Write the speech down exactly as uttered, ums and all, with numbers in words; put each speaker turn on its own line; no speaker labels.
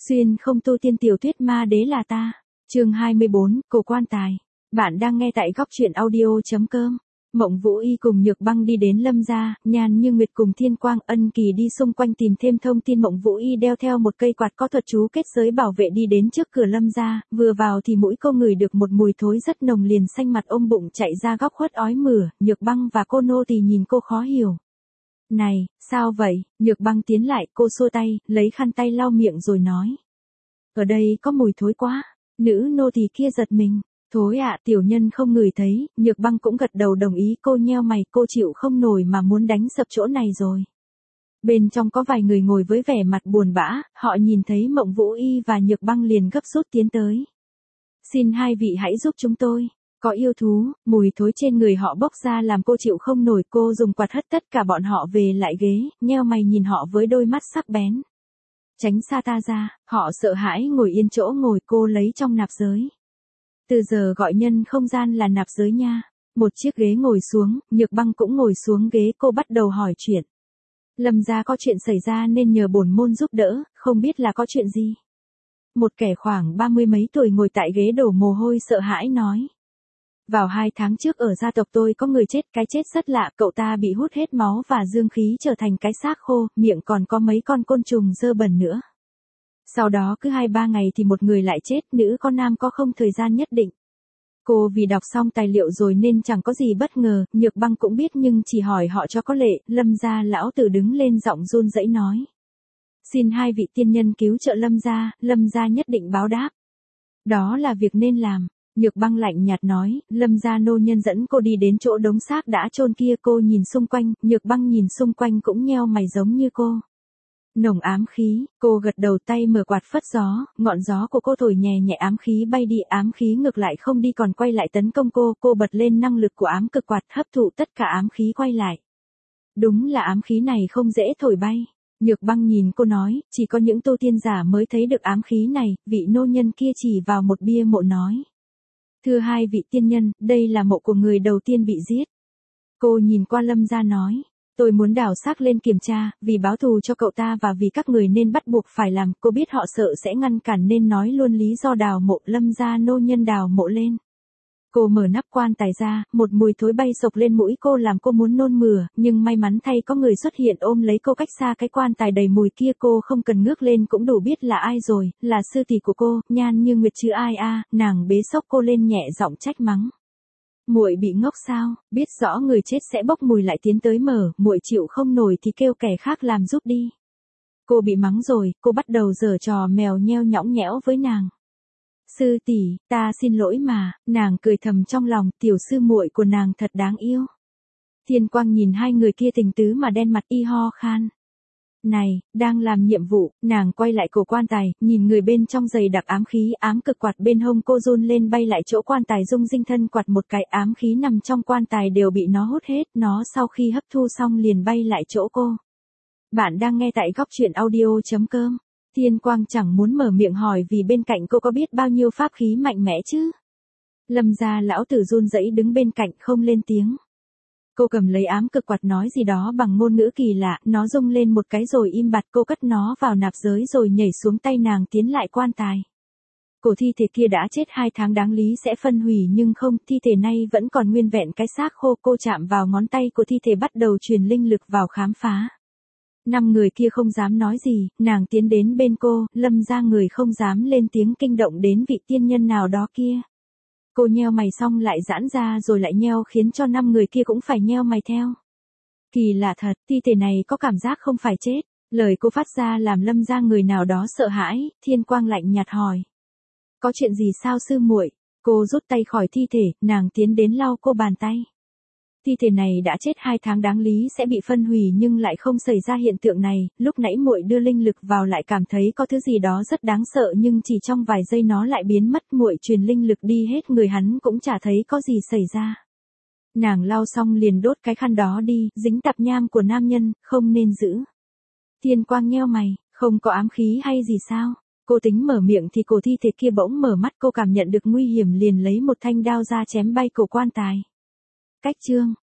Xuyên không tu tiên tiểu thuyết ma đế là ta. Chương hai mươi bốn, cổ quan tài. Bạn đang nghe tại góc truyện audio chấm com. Mộng Vũ Y cùng Nhược Băng đi đến Lâm gia, Nhan Như Nguyệt cùng Thiên Quang Ân Kỳ đi xung quanh tìm thêm thông tin. Mộng Vũ Y đeo theo một cây quạt có thuật chú kết giới bảo vệ đi đến trước cửa Lâm gia, vừa vào thì mũi cô ngửi được một mùi thối rất nồng, liền xanh mặt ôm bụng chạy ra góc khuất ói mửa. Nhược Băng và cô nô tỳ nhìn cô khó hiểu. Này, sao vậy? Nhược Băng tiến lại, cô xua tay, lấy khăn tay lau miệng rồi nói. Ở đây có mùi thối quá. Nữ nô tỳ kia giật mình. Thối ạ, à, tiểu nhân không ngửi thấy. Nhược Băng cũng gật đầu đồng ý. Cô nheo mày, cô chịu không nổi mà muốn đánh sập chỗ này rồi. Bên trong có vài người ngồi với vẻ mặt buồn bã, họ nhìn thấy Mộng Vũ Y và Nhược Băng liền gấp rút tiến tới. Xin hai vị hãy giúp chúng tôi. Có yêu thú, mùi thối trên người họ bốc ra làm cô chịu không nổi. Cô dùng quạt hất tất cả bọn họ về lại ghế, nheo mày nhìn họ với đôi mắt sắc bén. Tránh xa ta ra, họ sợ hãi ngồi yên chỗ ngồi. Cô lấy trong nạp giới. Từ giờ gọi nhân không gian là nạp giới nha. Một chiếc ghế ngồi xuống, Nhược Băng cũng ngồi xuống ghế. Cô bắt đầu hỏi chuyện. Lâm gia có chuyện xảy ra nên nhờ bổn môn giúp đỡ, không biết là có chuyện gì. Một kẻ khoảng ba mươi mấy tuổi ngồi tại ghế đổ mồ hôi sợ hãi nói. Vào hai tháng trước ở gia tộc tôi có người chết, cái chết rất lạ, cậu ta bị hút hết máu và dương khí trở thành cái xác khô, miệng còn có mấy con côn trùng dơ bẩn nữa. Sau đó cứ hai ba ngày thì một người lại chết, nữ có nam có không thời gian nhất định. Cô vì đọc xong tài liệu rồi nên chẳng có gì bất ngờ, Nhược Băng cũng biết nhưng chỉ hỏi họ cho có lệ. Lâm gia lão tử đứng lên giọng run rẩy nói. Xin hai vị tiên nhân cứu trợ Lâm gia, Lâm gia nhất định báo đáp. Đó là việc nên làm. Nhược Băng lạnh nhạt nói, Lâm gia nô nhân dẫn cô đi đến chỗ đống xác đã chôn kia. Cô nhìn xung quanh, Nhược Băng nhìn xung quanh cũng nheo mày giống như cô. Nồng ám khí, cô gật đầu, tay mở quạt phất gió, ngọn gió của cô thổi nhẹ nhẹ ám khí bay đi, ám khí ngược lại không đi còn quay lại tấn công cô. Cô bật lên năng lực của ám cực quạt hấp thụ tất cả ám khí quay lại. Đúng là ám khí này không dễ thổi bay. Nhược Băng nhìn cô nói, chỉ có những tu tiên giả mới thấy được ám khí này. Vị nô nhân kia chỉ vào một bia mộ nói. Thưa hai vị tiên nhân, đây là mộ của người đầu tiên bị giết. Cô nhìn qua Lâm gia nói. Tôi muốn đào xác lên kiểm tra, vì báo thù cho cậu ta và vì các người nên bắt buộc phải làm. Cô biết họ sợ sẽ ngăn cản nên nói luôn lý do đào mộ. Lâm gia nô nhân đào mộ lên. Cô mở nắp quan tài ra, một mùi thối bay sộc lên mũi cô làm cô muốn nôn mửa, nhưng may mắn thay có người xuất hiện ôm lấy cô cách xa cái quan tài đầy mùi kia. Cô không cần ngước lên cũng đủ biết là ai rồi, là sư tỷ của cô, Nhan Như Nguyệt chứ ai a. À, nàng bế xốc cô lên nhẹ giọng trách mắng. Muội bị ngốc sao, biết rõ người chết sẽ bốc mùi lại tiến tới mở, muội chịu không nổi thì kêu kẻ khác làm giúp đi. Cô bị mắng rồi, cô bắt đầu giở trò mèo nheo nhõng nhẽo với nàng. Sư tỷ, ta xin lỗi mà. Nàng cười thầm trong lòng, tiểu sư muội của nàng thật đáng yêu. Thiên Quang nhìn hai người kia tình tứ mà đen mặt, y ho khan. Này, đang làm nhiệm vụ. Nàng quay lại cổ quan tài, nhìn người bên trong dày đặc ám khí. Ám cực quạt bên hông cô run lên bay lại chỗ quan tài, rung rinh thân quạt một cái, ám khí nằm trong quan tài đều bị nó hút hết. Nó sau khi hấp thu xong liền bay lại chỗ cô. Bạn đang nghe tại góc truyện audio chấm com. Thiên Quang chẳng muốn mở miệng hỏi vì bên cạnh cô có biết bao nhiêu pháp khí mạnh mẽ chứ. Lâm gia lão tử run rẩy đứng bên cạnh không lên tiếng. Cô cầm lấy ám cực quạt nói gì đó bằng ngôn ngữ kỳ lạ, nó rung lên một cái rồi im bặt. Cô cất nó vào nạp giới rồi nhảy xuống, tay nàng tiến lại quan tài. Cổ thi thể kia đã chết hai tháng đáng lý sẽ phân hủy nhưng không, thi thể này vẫn còn nguyên vẹn cái xác khô. Cô chạm vào ngón tay của thi thể bắt đầu truyền linh lực vào khám phá. Năm người kia không dám nói gì, nàng tiến đến bên cô, Lâm gia người không dám lên tiếng kinh động đến vị tiên nhân nào đó kia. Cô nheo mày xong lại giãn ra rồi lại nheo khiến cho năm người kia cũng phải nheo mày theo. Kỳ lạ thật, thi thể này có cảm giác không phải chết. Lời cô phát ra làm Lâm gia người nào đó sợ hãi. Thiên Quang lạnh nhạt hỏi. Có chuyện gì sao sư muội? Cô rút tay khỏi thi thể, nàng tiến đến lau cô bàn tay. Thi thể này đã chết hai tháng đáng lý sẽ bị phân hủy nhưng lại không xảy ra hiện tượng này. Lúc nãy muội đưa linh lực vào lại cảm thấy có thứ gì đó rất đáng sợ nhưng chỉ trong vài giây nó lại biến mất. Muội truyền linh lực đi hết người hắn cũng chả thấy có gì xảy ra. Nàng lau xong liền đốt cái khăn đó đi, dính tạp nham của nam nhân, không nên giữ. Thiên Quang nheo mày, không có ám khí hay gì sao? Cô tính mở miệng thì cổ thi thể kia bỗng mở mắt, cô cảm nhận được nguy hiểm liền lấy một thanh đao ra chém bay cổ quan tài. Cách chương